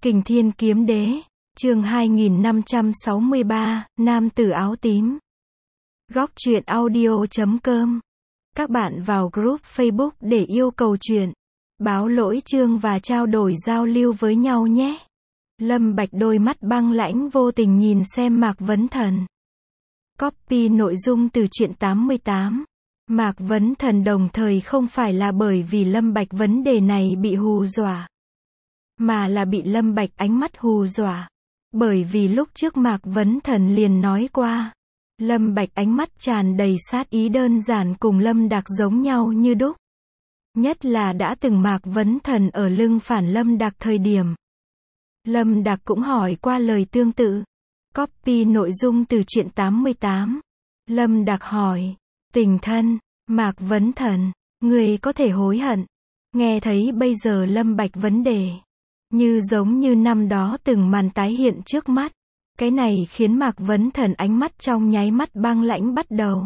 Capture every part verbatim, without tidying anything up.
Kình Thiên Kiếm Đế, chương hai nghìn năm trăm sáu mươi ba, Nam tử áo tím. Góc truyện audio chấm com. Các bạn vào group Facebook để yêu cầu truyện, báo lỗi chương và trao đổi giao lưu với nhau nhé. Lâm Bạch đôi mắt băng lãnh vô tình nhìn xem Mạc Vấn Thần. Copy nội dung từ truyện tám mươi tám. Mạc Vấn Thần đồng thời không phải là bởi vì Lâm Bạch vấn đề này bị hù dọa, mà là bị Lâm Bạch ánh mắt hù dọa. Bởi vì lúc trước Mạc Vấn Thần liền nói qua, Lâm Bạch ánh mắt tràn đầy sát ý đơn giản cùng Lâm Đạc giống nhau như đúc. Nhất là đã từng Mạc Vấn Thần ở lưng phản Lâm Đạc thời điểm, Lâm Đạc cũng hỏi qua lời tương tự. Copy nội dung từ truyện tám mươi tám. Lâm Đạc hỏi, tình thân, Mạc Vấn Thần, người có thể hối hận. Nghe thấy bây giờ Lâm Bạch vấn đề, như giống như năm đó từng màn tái hiện trước mắt. Cái này khiến Mạc Vấn Thần ánh mắt trong nháy mắt băng lãnh bắt đầu.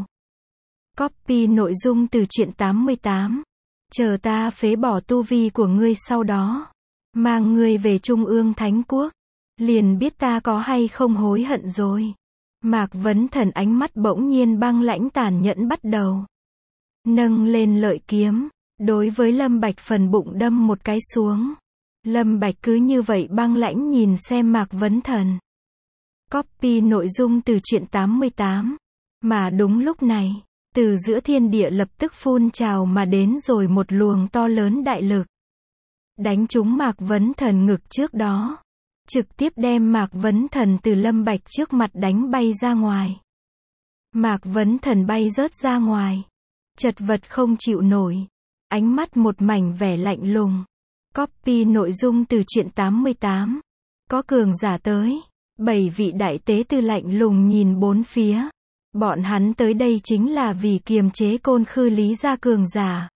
Copy nội dung từ truyện tám mươi tám. Chờ ta phế bỏ tu vi của ngươi sau đó, mang ngươi về Trung ương Thánh Quốc, liền biết ta có hay không hối hận rồi. Mạc Vấn Thần ánh mắt bỗng nhiên băng lãnh tàn nhẫn bắt đầu. Nâng lên lợi kiếm, đối với Lâm Bạch phần bụng đâm một cái xuống. Lâm Bạch cứ như vậy băng lãnh nhìn xem Mạc Vấn Thần. Copy nội dung từ truyện tám mươi tám. Mà đúng lúc này, từ giữa thiên địa lập tức phun trào mà đến rồi một luồng to lớn đại lực. Đánh trúng Mạc Vấn Thần ngực trước đó, trực tiếp đem Mạc Vấn Thần từ Lâm Bạch trước mặt đánh bay ra ngoài. Mạc Vấn Thần bay rớt ra ngoài, chật vật không chịu nổi, ánh mắt một mảnh vẻ lạnh lùng. Copy nội dung từ truyện tám mươi tám. Có cường giả tới, bảy vị đại tế tư lạnh lùng nhìn bốn phía. Bọn hắn tới đây chính là vì kiềm chế Côn Khư Lý gia cường giả.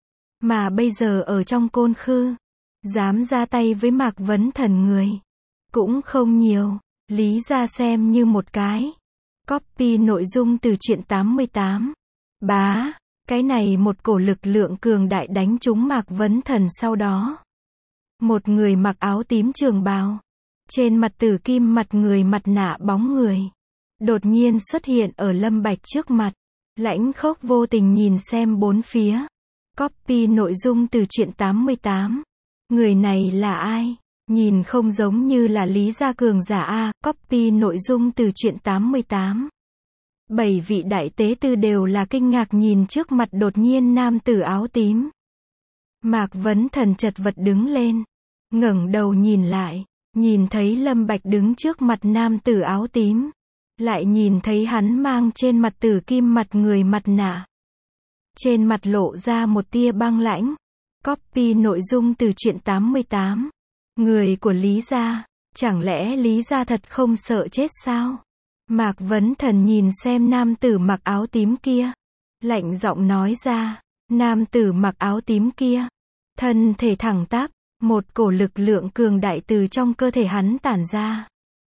Mà bây giờ ở trong Côn Khư, dám ra tay với Mạc Vấn Thần người cũng không nhiều, Lý gia xem như một cái. Copy nội dung từ truyện tám mươi tám. Bá, cái này một cổ lực lượng cường đại đánh trúng Mạc Vấn Thần sau đó. Một người mặc áo tím trường bào, trên mặt tử kim mặt người mặt nạ bóng người, đột nhiên xuất hiện ở Lâm Bạch trước mặt, lãnh khốc vô tình nhìn xem bốn phía. Copy nội dung từ truyện tám mươi tám. Người này là ai? Nhìn không giống như là Lý gia cường giả a. Copy nội dung từ truyện tám mươi tám. Bảy vị đại tế tư đều là kinh ngạc nhìn trước mặt đột nhiên nam tử áo tím. Mạc Vấn Thần chật vật đứng lên, ngẩng đầu nhìn lại, nhìn thấy Lâm Bạch đứng trước mặt nam tử áo tím, lại nhìn thấy hắn mang trên mặt tử kim mặt người mặt nạ, trên mặt lộ ra một tia băng lãnh. Copy nội dung từ truyện tám mươi tám. Người của Lý gia, chẳng lẽ Lý gia thật không sợ chết sao? Mạc Vấn Thần nhìn xem nam tử mặc áo tím kia, lạnh giọng nói ra. Nam tử mặc áo tím kia, thân thể thẳng tắp, một cổ lực lượng cường đại từ trong cơ thể hắn tản ra.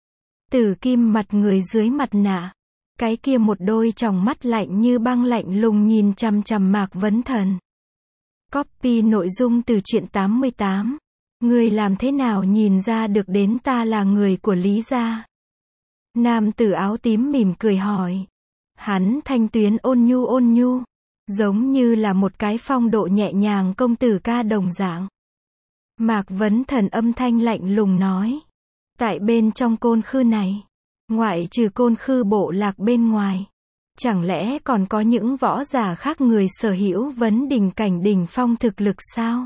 Tử kim mặt người dưới mặt nạ, cái kia một đôi tròng mắt lạnh như băng lạnh lùng nhìn chằm chằm Mạc Vấn Thần. Copy nội dung từ truyện tám mươi tám. Người làm thế nào nhìn ra được đến ta là người của Lý gia? Nam tử áo tím mỉm cười hỏi. Hắn thanh tuyến ôn nhu ôn nhu, giống như là một cái phong độ nhẹ nhàng công tử ca đồng dạng. Mạc Vấn Thần âm thanh lạnh lùng nói. Tại bên trong Côn Khư này, ngoại trừ Côn Khư bộ lạc bên ngoài, chẳng lẽ còn có những võ giả khác người sở hữu vấn đỉnh cảnh đỉnh phong thực lực sao?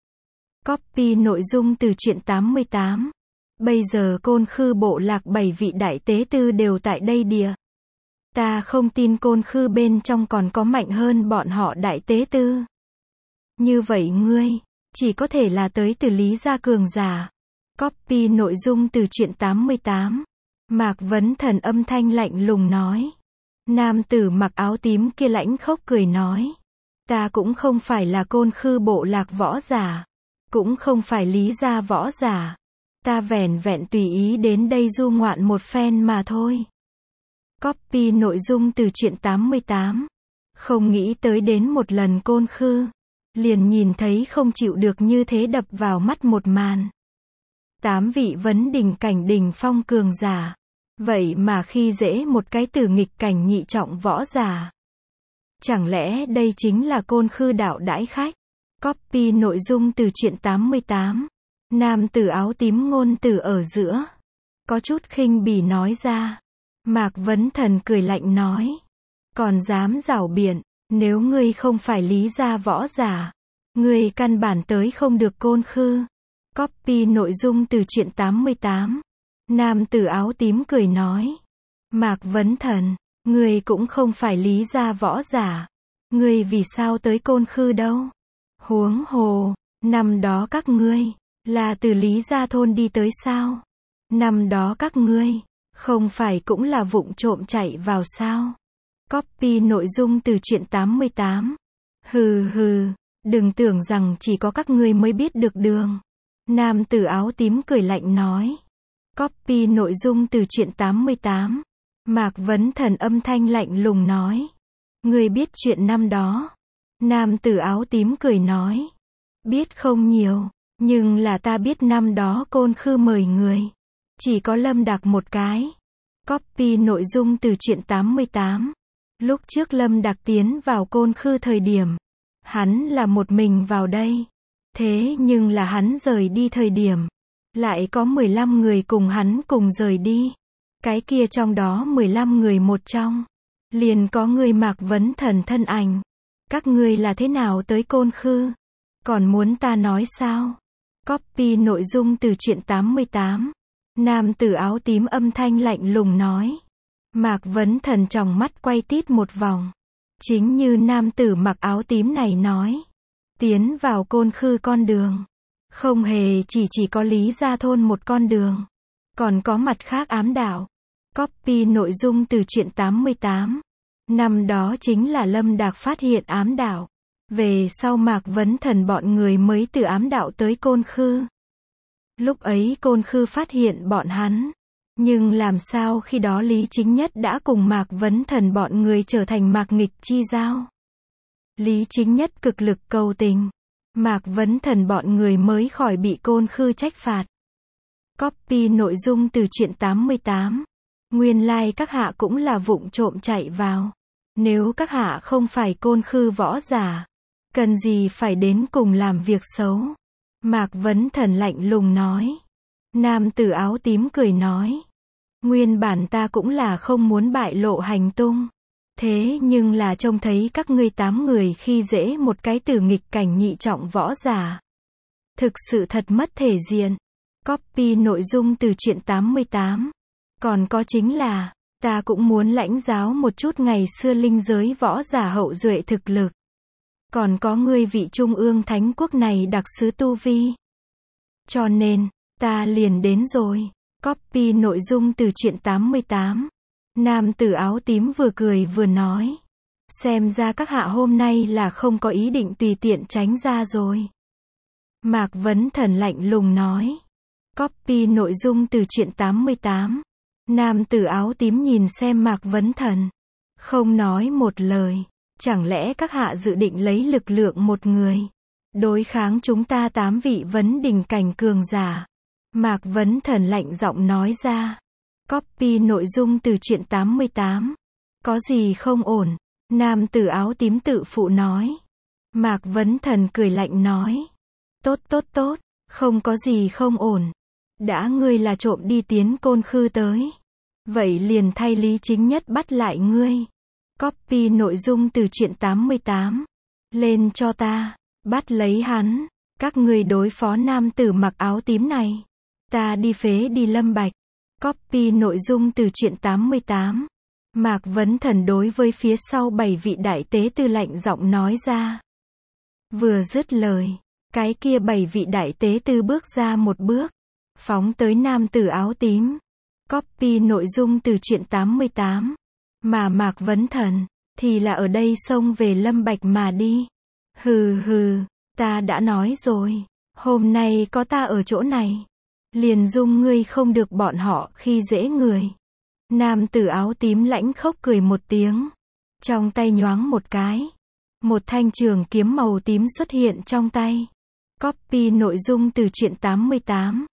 Copy nội dung từ truyện tám mươi tám. Bây giờ Côn Khư bộ lạc bảy vị đại tế tư đều tại đây địa. Ta không tin Côn Khư bên trong còn có mạnh hơn bọn họ đại tế tư. Như vậy ngươi, chỉ có thể là tới từ Lý gia cường giả. Copy nội dung từ truyện tám mươi tám. Mạc Vấn Thần âm thanh lạnh lùng nói. Nam tử mặc áo tím kia lãnh khốc cười nói. Ta cũng không phải là Côn Khư bộ lạc võ giả, cũng không phải Lý gia võ giả. Ta vẻn vẹn tùy ý đến đây du ngoạn một phen mà thôi. Copy nội dung từ truyện tám mươi tám. Không nghĩ tới đến một lần Côn Khư, liền nhìn thấy không chịu được như thế đập vào mắt một màn. Tám vị vấn đỉnh cảnh đỉnh phong cường giả. Vậy mà khi dễ một cái từ nghịch cảnh nhị trọng võ giả. Chẳng lẽ đây chính là Côn Khư đạo đãi khách? Copy nội dung từ truyện tám mươi tám. Nam tử áo tím ngôn từ ở giữa. Có chút khinh bỉ nói ra. Mạc Vấn Thần cười lạnh nói. Còn dám rảo biện, nếu ngươi không phải lý gia võ giả, ngươi căn bản tới không được Côn Khư. Copy nội dung từ truyện tám mươi tám. Nam tử áo tím cười nói. Mạc Vấn Thần, ngươi cũng không phải lý gia võ giả. Ngươi vì sao tới Côn Khư đâu? Huống hồ, năm đó các ngươi, là từ lý gia thôn đi tới sao? Năm đó các ngươi, không phải cũng là vụng trộm chạy vào sao? Copy nội dung từ truyện tám mươi tám. Hừ hừ, đừng tưởng rằng chỉ có các ngươi mới biết được đường. Nam tử áo tím cười lạnh nói. Copy nội dung từ truyện tám mươi tám. Mạc Vấn Thần âm thanh lạnh lùng nói. Ngươi biết chuyện năm đó? Nam tử áo tím cười nói. Biết không nhiều, nhưng là ta biết năm đó Côn Khư mời người. Chỉ có Lâm Đạc một cái. Copy nội dung từ truyện tám mươi tám. Lúc trước Lâm Đạc tiến vào Côn Khư thời điểm, hắn là một mình vào đây. Thế nhưng là hắn rời đi thời điểm, lại có mười lăm người cùng hắn cùng rời đi. Cái kia trong đó mười lăm người một trong, liền có người Mạc Vấn Thần thân ảnh. Các ngươi là thế nào tới Côn Khư? Còn muốn ta nói sao? Copy nội dung từ truyện tám mươi tám. Nam tử áo tím âm thanh lạnh lùng nói. Mạc Vấn Thần tròng mắt quay tít một vòng. Chính như nam tử mặc áo tím này nói. Tiến vào Côn Khư con đường. Không hề chỉ chỉ có lý gia thôn một con đường. Còn có mặt khác ám đạo. Copy nội dung từ truyện tám mươi tám. Năm đó chính là Lâm Đạc phát hiện ám đạo. Về sau Mạc Vấn Thần bọn người mới từ ám đạo tới Côn Khư. Lúc ấy Côn Khư phát hiện bọn hắn. Nhưng làm sao khi đó Lý Chính Nhất đã cùng Mạc Vấn Thần bọn người trở thành Mạc Nghịch chi giao. Lý Chính Nhất cực lực cầu tình. Mạc Vấn Thần bọn người mới khỏi bị Côn Khư trách phạt. Copy nội dung từ truyện tám mươi tám. Nguyên lai like các hạ cũng là vụng trộm chạy vào. Nếu các hạ không phải Côn Khư võ giả, cần gì phải đến cùng làm việc xấu? Mạc Vấn Thần lạnh lùng nói. Nam tử áo tím cười nói. Nguyên bản ta cũng là không muốn bại lộ hành tung. Thế nhưng là trông thấy các ngươi tám người khi dễ một cái từ nghịch cảnh nhị trọng võ giả. Thực sự thật mất thể diện. Copy nội dung từ truyện tám mươi tám. Còn có chính là, ta cũng muốn lãnh giáo một chút ngày xưa linh giới võ giả hậu duệ thực lực. Còn có ngươi vị trung ương thánh quốc này đặc sứ tu vi. Cho nên, ta liền đến rồi. Copy nội dung từ truyện tám mươi tám. Nam tử áo tím vừa cười vừa nói. Xem ra các hạ hôm nay là không có ý định tùy tiện tránh ra rồi. Mạc Vấn Thần lạnh lùng nói. Copy nội dung từ truyện tám mươi tám. Nam tử áo tím nhìn xem Mạc Vấn Thần. Không nói một lời. Chẳng lẽ các hạ dự định lấy lực lượng một người đối kháng chúng ta tám vị vấn đỉnh cảnh cường giả? Mạc Vấn Thần lạnh giọng nói ra. Copy nội dung từ truyện tám mươi tám. Có gì không ổn? Nam tử áo tím tự phụ nói. Mạc Vấn Thần cười lạnh nói. Tốt tốt tốt, không có gì không ổn. Đã ngươi là trộm đi tiến Côn Khư tới, vậy liền thay Lý Chính Nhất bắt lại ngươi. Copy nội dung từ truyện tám mươi tám. Lên cho ta, bắt lấy hắn. Các ngươi đối phó nam tử mặc áo tím này. Ta đi phế đi Lâm Bạch. Copy nội dung từ truyện tám mươi tám. Mạc Vấn Thần đối với phía sau bảy vị đại tế tư lạnh giọng nói ra. Vừa dứt lời, cái kia bảy vị đại tế tư bước ra một bước, phóng tới nam tử áo tím. Copy nội dung từ truyện tám mươi tám. Mà Mạc Vấn Thần, thì là ở đây xông về Lâm Bạch mà đi. Hừ hừ, ta đã nói rồi, hôm nay có ta ở chỗ này, liền dung ngươi không được bọn họ khi dễ người. Nam tử áo tím lãnh khốc cười một tiếng. Trong tay nhoáng một cái. Một thanh trường kiếm màu tím xuất hiện trong tay. Copy nội dung từ truyện tám mươi tám.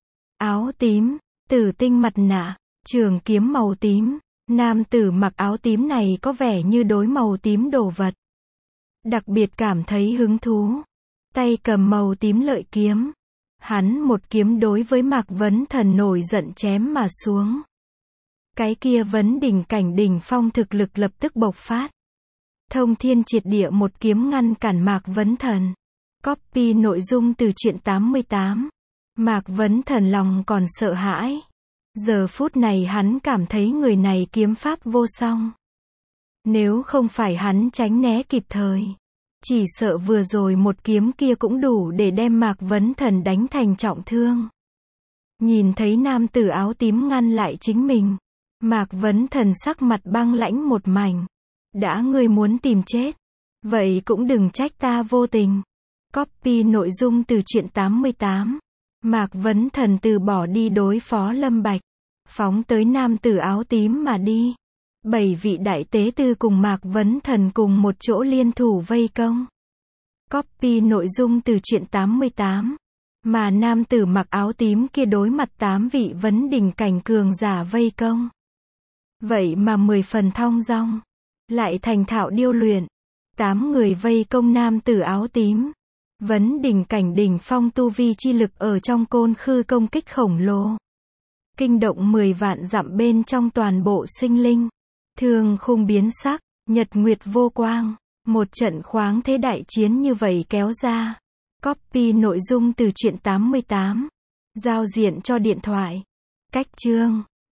áo tím, tử tinh mặt nạ, trường kiếm màu tím. Nam tử mặc áo tím này có vẻ như đối màu tím đồ vật đặc biệt cảm thấy hứng thú. Tay cầm màu tím lợi kiếm. Hắn một kiếm đối với Mạc Vấn Thần nổi giận chém mà xuống. Cái kia vấn đỉnh cảnh đỉnh phong thực lực lập tức bộc phát. Thông thiên triệt địa một kiếm ngăn cản Mạc Vấn Thần. Copy nội dung từ truyện tám mươi tám. Mạc Vấn Thần lòng còn sợ hãi. Giờ phút này hắn cảm thấy người này kiếm pháp vô song. Nếu không phải hắn tránh né kịp thời, chỉ sợ vừa rồi một kiếm kia cũng đủ để đem Mạc Vấn Thần đánh thành trọng thương. Nhìn thấy nam tử áo tím ngăn lại chính mình, Mạc Vấn Thần sắc mặt băng lãnh một mảnh. Đã ngươi muốn tìm chết, vậy cũng đừng trách ta vô tình. Copy nội dung từ truyện tám mươi tám. Mạc Vấn Thần từ bỏ đi đối phó Lâm Bạch, phóng tới nam tử áo tím mà đi. Bảy vị đại tế tư cùng Mạc Vấn Thần cùng một chỗ liên thủ vây công. Copy nội dung từ truyện tám mươi tám. Mà nam tử mặc áo tím kia đối mặt tám vị vấn đỉnh cảnh cường giả vây công. Vậy mà mười phần thong dong, lại thành thạo điêu luyện. Tám người vây công nam tử áo tím. Vấn đỉnh cảnh đỉnh phong tu vi chi lực ở trong côn khư công kích khổng lồ. Kinh động mười vạn dặm bên trong toàn bộ sinh linh. Thương khung biến sắc, nhật nguyệt vô quang. Một trận khoáng thế đại chiến như vậy kéo ra. Copy nội dung từ truyện tám mươi tám. Giao diện cho điện thoại. Cách chương